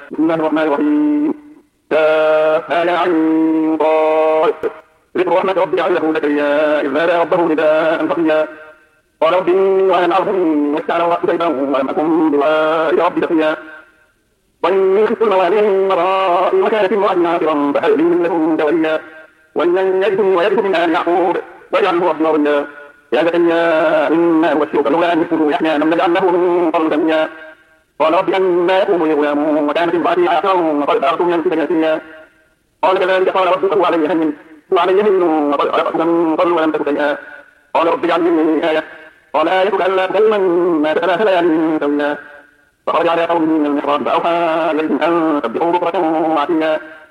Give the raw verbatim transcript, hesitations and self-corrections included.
بسم الله الرحمن الرحيم. كافها يا عين صاد. ذكر رحمة ربي عبده زكريا إذ نادى ربه نداء خفيا قال رب إني وأنا العبد واستعلى الرأس شيبا ولم أكن بدعاء ربي شقيا وإني خفت الموالي من ورائي وكانت امرأتي عاقرا فهب لي من لدنك وليا ومن يرثني ويرث من آل يعقوب واجعله ربي مرضيا يا زكريا إنا نبشرك بغلام اسمه يحيى لم نجعل له من قبل سميا قال رب أنى يكون لي غلام وكانت امرأتي عاقرا وقد بلغت من الكبر سنيا قال كذلك قال ربك هو علي هين هو علي هين وقد خلقتك من قبل ولم تك شيئا قال رب اجعل لي آية قال آيتك ألا تكلم الناس ثلاث ليال سويا فخرج على قومه من المحراب فأوحى إليهم أن سبحوا بكرة وعشيا